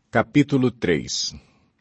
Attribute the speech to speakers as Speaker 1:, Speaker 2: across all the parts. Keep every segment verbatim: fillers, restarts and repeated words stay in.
Speaker 1: Capítulo três.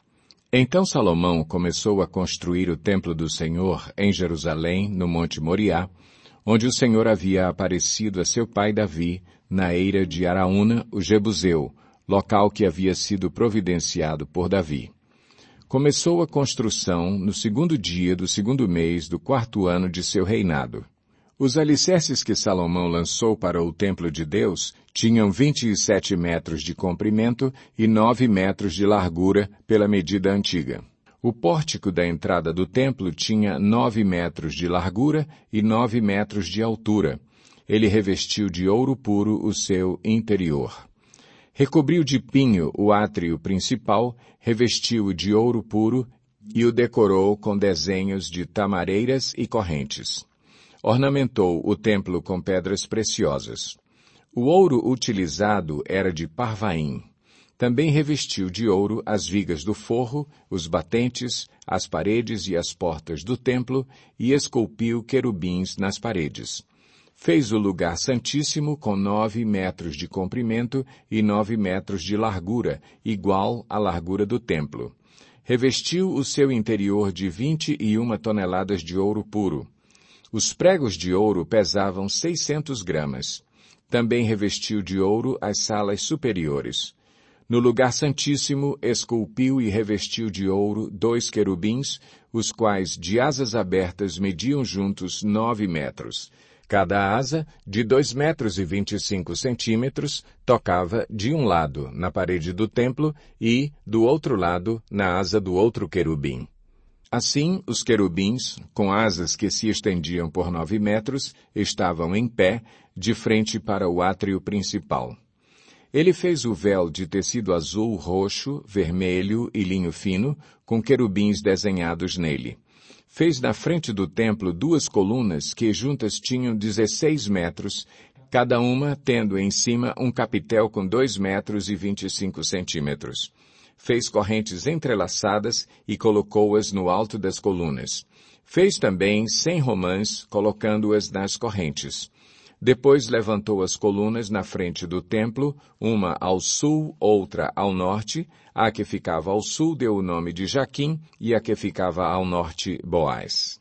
Speaker 1: Então Salomão começou a construir o templo do Senhor em Jerusalém, no Monte Moriá, onde o Senhor havia aparecido a seu pai Davi, na eira de Araúna, o Jebuseu, local que havia sido providenciado por Davi. Começou a construção no segundo dia do segundo mês do quarto ano de seu reinado. Os alicerces que Salomão lançou para o templo de Deus tinham vinte e sete metros de comprimento e nove metros de largura pela medida antiga. O pórtico da entrada do templo tinha nove metros de largura e nove metros de altura. Ele revestiu de ouro puro o seu interior. Recobriu de pinho o átrio principal, revestiu-o de ouro puro e o decorou com desenhos de tamareiras e correntes. Ornamentou o templo com pedras preciosas. O ouro utilizado era de Parvaim. Também revestiu de ouro as vigas do forro, os batentes, as paredes e as portas do templo e esculpiu querubins nas paredes. Fez o lugar santíssimo com nove metros de comprimento e nove metros de largura, igual à largura do templo. Revestiu o seu interior de vinte e uma toneladas de ouro puro. Os pregos de ouro pesavam seiscentos gramas. Também revestiu de ouro as salas superiores. No lugar santíssimo, esculpiu e revestiu de ouro dois querubins, os quais de asas abertas mediam juntos nove metros. Cada asa, de dois metros e vinte e cinco centímetros, tocava de um lado, na parede do templo, e, do outro lado, na asa do outro querubim. Assim, os querubins, com asas que se estendiam por nove metros, estavam em pé, de frente para o átrio principal. Ele fez o véu de tecido azul, roxo, vermelho e linho fino, com querubins desenhados nele. Fez na frente do templo duas colunas que juntas tinham dezesseis metros, cada uma tendo em cima um capitel com dois metros e vinte e cinco centímetros. Fez correntes entrelaçadas e colocou-as no alto das colunas. Fez também cem romãs, colocando-as nas correntes. Depois levantou as colunas na frente do templo, uma ao sul, outra ao norte. A que ficava ao sul deu o nome de Jaquim e a que ficava ao norte, Boaz.